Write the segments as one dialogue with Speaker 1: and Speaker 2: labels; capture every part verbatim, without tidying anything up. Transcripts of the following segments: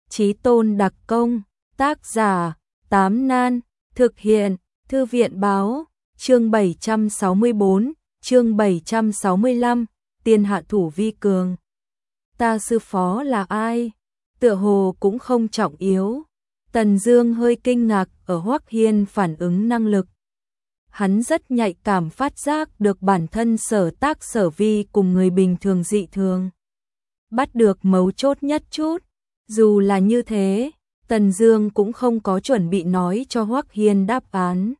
Speaker 1: Chí tôn đặc công, tác giả, Tám Nan, thực hiện, Thư viện báo, chương bảy trăm sáu mươi bốn, chương bảy trăm sáu mươi lăm, tiên hạ thủ vi cường. Ta sư phó là ai? Tựa hồ cũng không trọng yếu. Tần Dương hơi kinh ngạc ở Hoắc Hiên phản ứng năng lực. Hắn rất nhạy cảm phát giác được bản thân sở tác sở vi cùng người bình thường dị thường. Bắt được mấu chốt nhất chút. Dù là như thế, Tần Dương cũng không có chuẩn bị nói cho Hoắc Hiên đáp án.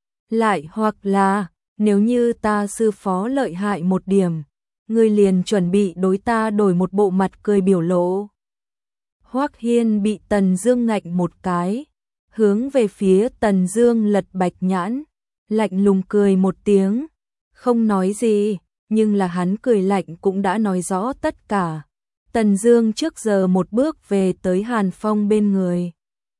Speaker 1: Lại hoặc là, nếu như ta sư phó lợi hại một điểm, ngươi liền chuẩn bị đối ta đổi một bộ mặt cười biểu lộ. Hoắc Hiên bị Tần Dương ngạnh một cái, hướng về phía Tần Dương lật bạch nhãn, lạnh lùng cười một tiếng, không nói gì, nhưng là hắn cười lạnh cũng đã nói rõ tất cả. Tần Dương trước giờ một bước về tới Hàn Phong bên người,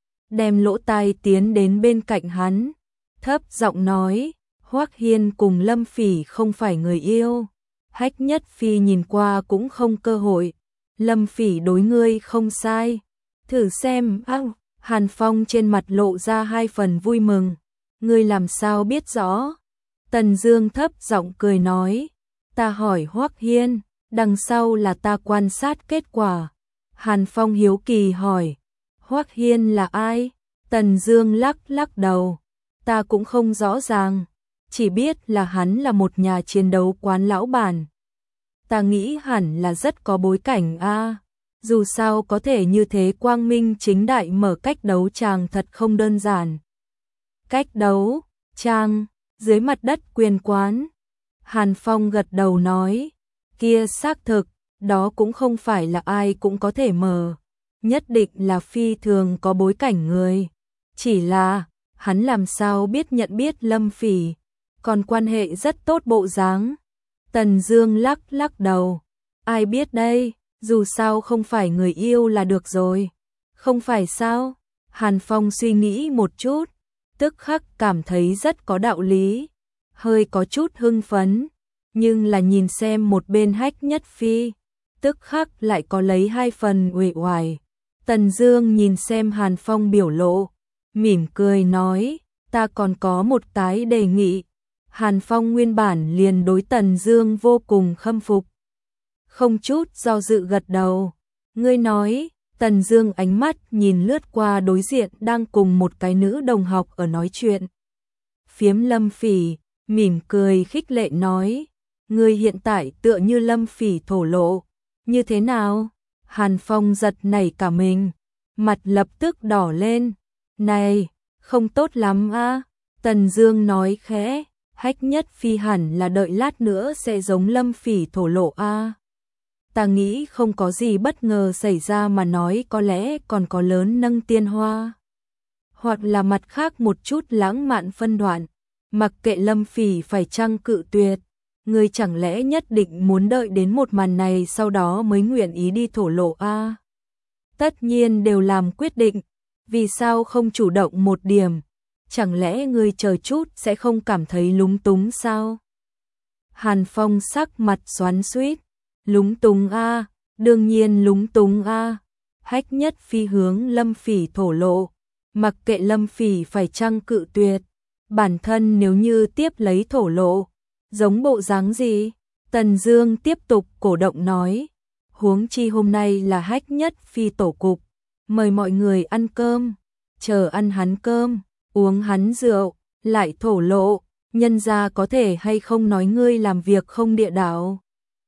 Speaker 1: đem lỗ tai tiến đến bên cạnh hắn, thấp giọng nói, Hoắc Hiên cùng Lâm Phỉ không phải người yêu. Hách Nhất Phi nhìn qua cũng không cơ hội, Lâm Phỉ đối ngươi không sai, thử xem. Áo, Hàn Phong trên mặt lộ ra hai phần vui mừng, ngươi làm sao biết rõ? Tần Dương thấp giọng cười nói, ta hỏi Hoắc Hiên, đằng sau là ta quan sát kết quả. Hàn Phong hiếu kỳ hỏi, Hoắc Hiên là ai? Tần Dương lắc lắc đầu, ta cũng không rõ ràng, chỉ biết là hắn là một nhà chiến đấu quán lão bản. Ta nghĩ hẳn là rất có bối cảnh a, à, dù sao có thể như thế quang minh chính đại mở cách đấu tràng thật không đơn giản. Cách đấu tràng dưới mặt đất quyền quán. Hàn Phong gật đầu nói, kia xác thực, đó cũng không phải là ai cũng có thể mở, nhất định là phi thường có bối cảnh người. Chỉ là, hắn làm sao biết nhận biết Lâm Phỉ, còn quan hệ rất tốt bộ dáng. Tần Dương lắc lắc đầu, ai biết đây, dù sao không phải người yêu là được rồi. Không phải sao? Hàn Phong suy nghĩ một chút, tức khắc cảm thấy rất có đạo lý, hơi có chút hưng phấn, nhưng là nhìn xem một bên Hách Nhất Phi, tức khắc lại có lấy hai phần uể oải. Tần Dương nhìn xem Hàn Phong biểu lộ, mỉm cười nói, ta còn có một cái đề nghị. Hàn Phong nguyên bản liền đối Tần Dương vô cùng khâm phục, không chút do dự gật đầu. Ngươi nói? Tần Dương ánh mắt nhìn lướt qua đối diện đang cùng một cái nữ đồng học ở nói chuyện. Phiếm Lâm Phỉ, mỉm cười khích lệ nói, ngươi hiện tại tựa như Lâm Phỉ thổ lộ, như thế nào? Hàn Phong giật nảy cả mình, mặt lập tức đỏ lên. Này, không tốt lắm a. À? Tần Dương nói khẽ, Hách Nhất Phi hẳn là đợi lát nữa sẽ giống Lâm Phỉ thổ lộ a. À? Ta nghĩ không có gì bất ngờ xảy ra mà nói, có lẽ còn có lớn nâng tiên hoa, hoặc là mặt khác một chút lãng mạn phân đoạn. Mặc kệ Lâm Phỉ phải chăng cự tuyệt, ngươi chẳng lẽ nhất định muốn đợi đến một màn này sau đó mới nguyện ý đi thổ lộ a? À? Tất nhiên đều làm quyết định, vì sao không chủ động một điểm? Chẳng lẽ ngươi chờ chút sẽ không cảm thấy lúng túng sao? Hàn Phong sắc mặt xoắn xuýt, lúng túng a, à, đương nhiên lúng túng a. À. Hách Nhất Phi hướng Lâm Phỉ thổ lộ, mặc kệ Lâm Phỉ phải chăng cự tuyệt, bản thân nếu như tiếp lấy thổ lộ, giống bộ dáng gì? Tần Dương tiếp tục cổ động nói, huống chi hôm nay là Hách Nhất Phi tổ cục, mời mọi người ăn cơm, chờ ăn hắn cơm, uống hắn rượu, lại thổ lộ, nhân gia có thể hay không nói ngươi làm việc không địa đạo.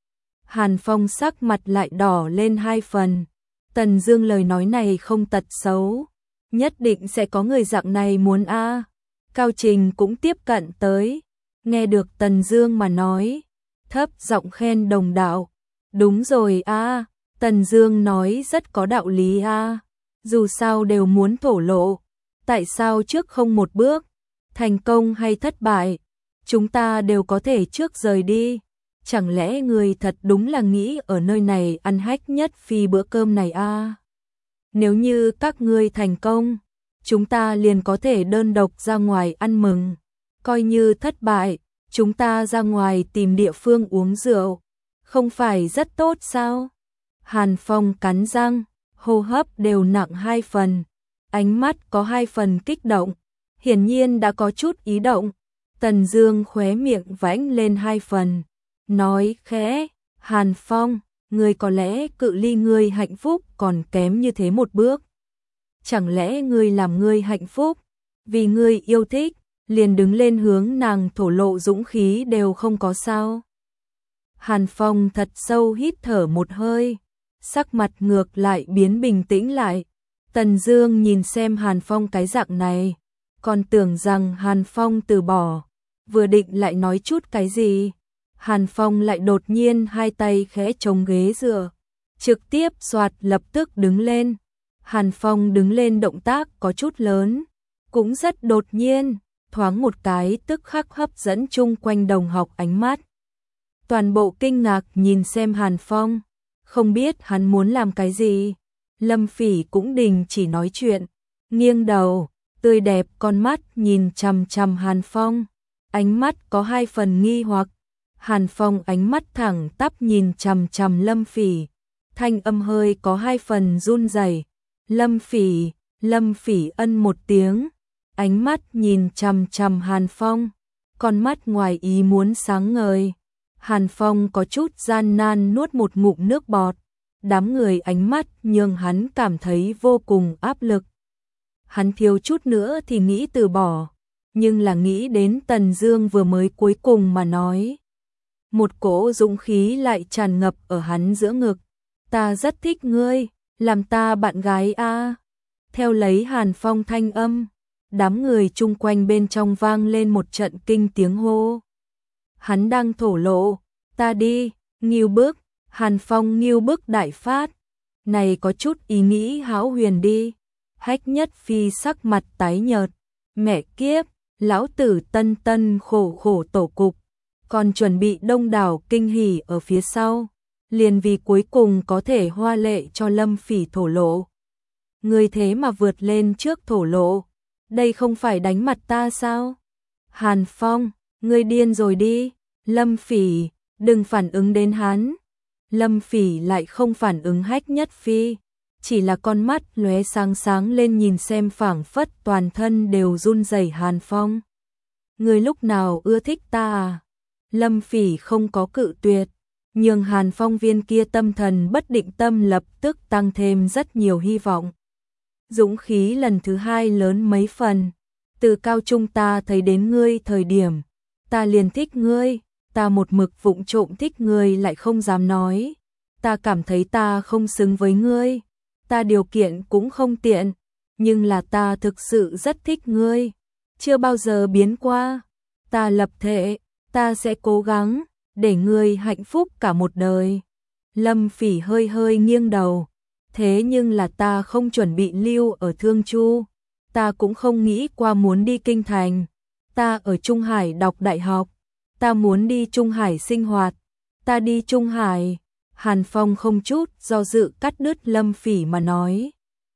Speaker 1: Hàn Phong sắc mặt lại đỏ lên hai phần. Tần Dương lời nói này không tật xấu, nhất định sẽ có người dạng này muốn a. À. Cao Trình cũng tiếp cận tới, nghe được Tần Dương mà nói, thấp giọng khen đồng đạo, đúng rồi a, à. Tần Dương nói rất có đạo lý a. À. Dù sao đều muốn thổ lộ, tại sao trước không một bước, thành công hay thất bại, chúng ta đều có thể trước rời đi. Chẳng lẽ người thật đúng là nghĩ ở nơi này ăn Hách Nhất Phi bữa cơm này a? À? Nếu như các ngươi thành công, chúng ta liền có thể đơn độc ra ngoài ăn mừng. Coi như thất bại, chúng ta ra ngoài tìm địa phương uống rượu, không phải rất tốt sao? Hàn Phong cắn răng, hô hấp đều nặng hai phần, ánh mắt có hai phần kích động, hiển nhiên đã có chút ý động. Tần Dương khóe miệng vãnh lên hai phần, nói khẽ, Hàn Phong, ngươi có lẽ cự ly ngươi hạnh phúc còn kém như thế một bước. Chẳng lẽ ngươi làm ngươi hạnh phúc, vì ngươi yêu thích, liền đứng lên hướng nàng thổ lộ dũng khí đều không có sao? Hàn Phong thật sâu hít thở một hơi, sắc mặt ngược lại biến bình tĩnh lại. Tần Dương nhìn xem Hàn Phong cái dạng này, còn tưởng rằng Hàn Phong từ bỏ, vừa định lại nói chút cái gì, Hàn Phong lại đột nhiên hai tay khẽ chống ghế dựa, trực tiếp xoạt lập tức đứng lên. Hàn Phong đứng lên động tác có chút lớn, cũng rất đột nhiên, thoáng một cái tức khắc hấp dẫn chung quanh đồng học ánh mắt. Toàn bộ kinh ngạc nhìn xem Hàn Phong, không biết hắn muốn làm cái gì. Lâm Phỉ cũng đình chỉ nói chuyện, nghiêng đầu, tươi đẹp con mắt nhìn chằm chằm Hàn Phong, ánh mắt có hai phần nghi hoặc. Hàn Phong ánh mắt thẳng tắp nhìn chằm chằm Lâm Phỉ, thanh âm hơi có hai phần run rẩy. Lâm Phỉ, Lâm Phỉ ân một tiếng, ánh mắt nhìn chằm chằm Hàn Phong, con mắt ngoài ý muốn sáng ngời. Hàn Phong có chút gian nan nuốt một ngụm nước bọt, đám người ánh mắt nhưng hắn cảm thấy vô cùng áp lực. Hắn thiếu chút nữa thì nghĩ từ bỏ, nhưng là nghĩ đến Tần Dương vừa mới cuối cùng mà nói. Một cỗ dũng khí lại tràn ngập ở hắn giữa ngực. Ta rất thích ngươi, làm ta bạn gái a. Theo lấy Hàn Phong thanh âm, đám người chung quanh bên trong vang lên một trận kinh tiếng hô. Hắn đang thổ lộ, ta đi, Ngưu Bức, Hàn Phong Ngưu Bức đại phát. Này có chút ý nghĩ hão huyền đi. Hách Nhất Phi sắc mặt tái nhợt, mẹ kiếp, lão tử tân tân khổ khổ tổ cục, còn chuẩn bị đông đảo kinh hỉ ở phía sau, liền vì cuối cùng có thể hoa lệ cho Lâm Phỉ thổ lộ. Người thế mà vượt lên trước thổ lộ, đây không phải đánh mặt ta sao? Hàn Phong, ngươi điên rồi đi. Lâm Phỉ, đừng phản ứng đến hắn. Lâm Phỉ lại không phản ứng Hách Nhất Phi, chỉ là con mắt lóe sáng sáng lên nhìn xem phảng phất toàn thân đều run rẩy Hàn Phong. Ngươi lúc nào ưa thích ta à? Lâm Phỉ không có cự tuyệt, nhưng Hàn Phong viên kia tâm thần bất định tâm lập tức tăng thêm rất nhiều hy vọng. Dũng khí lần thứ hai lớn mấy phần, từ cao trung ta thấy đến ngươi thời điểm, ta liền thích ngươi, ta một mực vụng trộm thích ngươi lại không dám nói, ta cảm thấy ta không xứng với ngươi, ta điều kiện cũng không tiện, nhưng là ta thực sự rất thích ngươi, chưa bao giờ biến qua, ta lập thể, ta sẽ cố gắng, để ngươi hạnh phúc cả một đời. Lâm Phỉ hơi hơi nghiêng đầu, thế nhưng là ta không chuẩn bị lưu ở Thương Chu, ta cũng không nghĩ qua muốn đi Kinh Thành, ta ở Trung Hải đọc đại học, ta muốn đi Trung Hải sinh hoạt, ta đi Trung Hải. Hàn Phong không chút do dự cắt đứt Lâm Phỉ mà nói.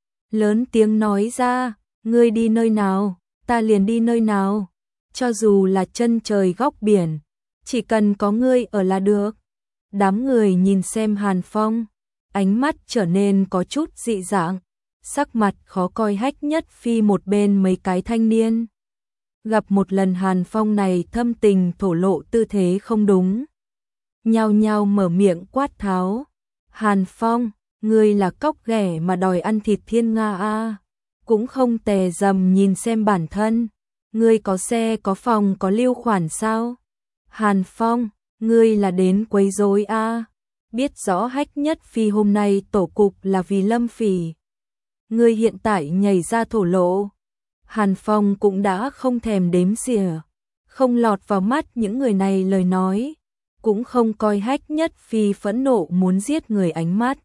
Speaker 1: Lớn tiếng nói ra, ngươi đi nơi nào, ta liền đi nơi nào, cho dù là chân trời góc biển, chỉ cần có ngươi ở là được. Đám người nhìn xem Hàn Phong, ánh mắt trở nên có chút dị dạng, sắc mặt khó coi. Hách Nhất Phi một bên mấy cái thanh niên. Gặp một lần Hàn Phong này thâm tình thổ lộ tư thế không đúng, nhao nhao mở miệng quát tháo. Hàn Phong, ngươi là cóc ghẻ mà đòi ăn thịt thiên nga a, cũng không tè dầm nhìn xem bản thân, ngươi có xe có phòng có lưu khoản sao? Hàn Phong, ngươi là đến quấy rối a, biết rõ Hách Nhất Phi hôm nay tổ cục là vì Lâm Phỉ, ngươi hiện tại nhảy ra thổ lộ. Hàn Phong cũng đã không thèm đếm xỉa, không lọt vào mắt những người này lời nói, cũng không coi Hách Nhất Phi phẫn nộ muốn giết người ánh mắt,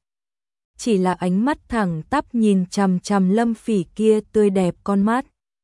Speaker 1: chỉ là ánh mắt thẳng tắp nhìn chằm chằm Lâm Phỉ kia tươi đẹp con mắt,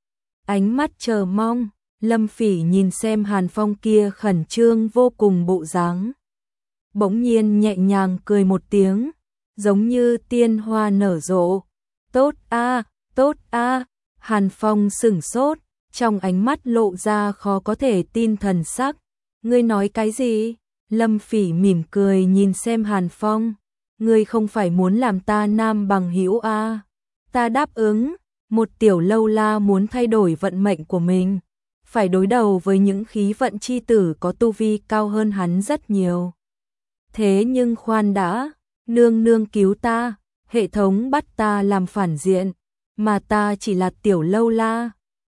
Speaker 1: ánh mắt chờ mong. Lâm Phỉ nhìn xem Hàn Phong kia khẩn trương vô cùng bộ dáng, bỗng nhiên nhẹ nhàng cười một tiếng, giống như tiên hoa nở rộ. Tốt a, tốt a. Hàn Phong sững sốt, trong ánh mắt lộ ra khó có thể tin thần sắc. Ngươi nói cái gì? Lâm Phỉ mỉm cười nhìn xem Hàn Phong, ngươi không phải muốn làm ta nam bằng hữu à? Ta đáp ứng, một tiểu lâu la muốn thay đổi vận mệnh của mình, phải đối đầu với những khí vận chi tử có tu vi cao hơn hắn rất nhiều. Thế nhưng khoan đã, nương nương cứu ta, hệ thống bắt ta làm phản diện, mà ta chỉ là tiểu lâu la,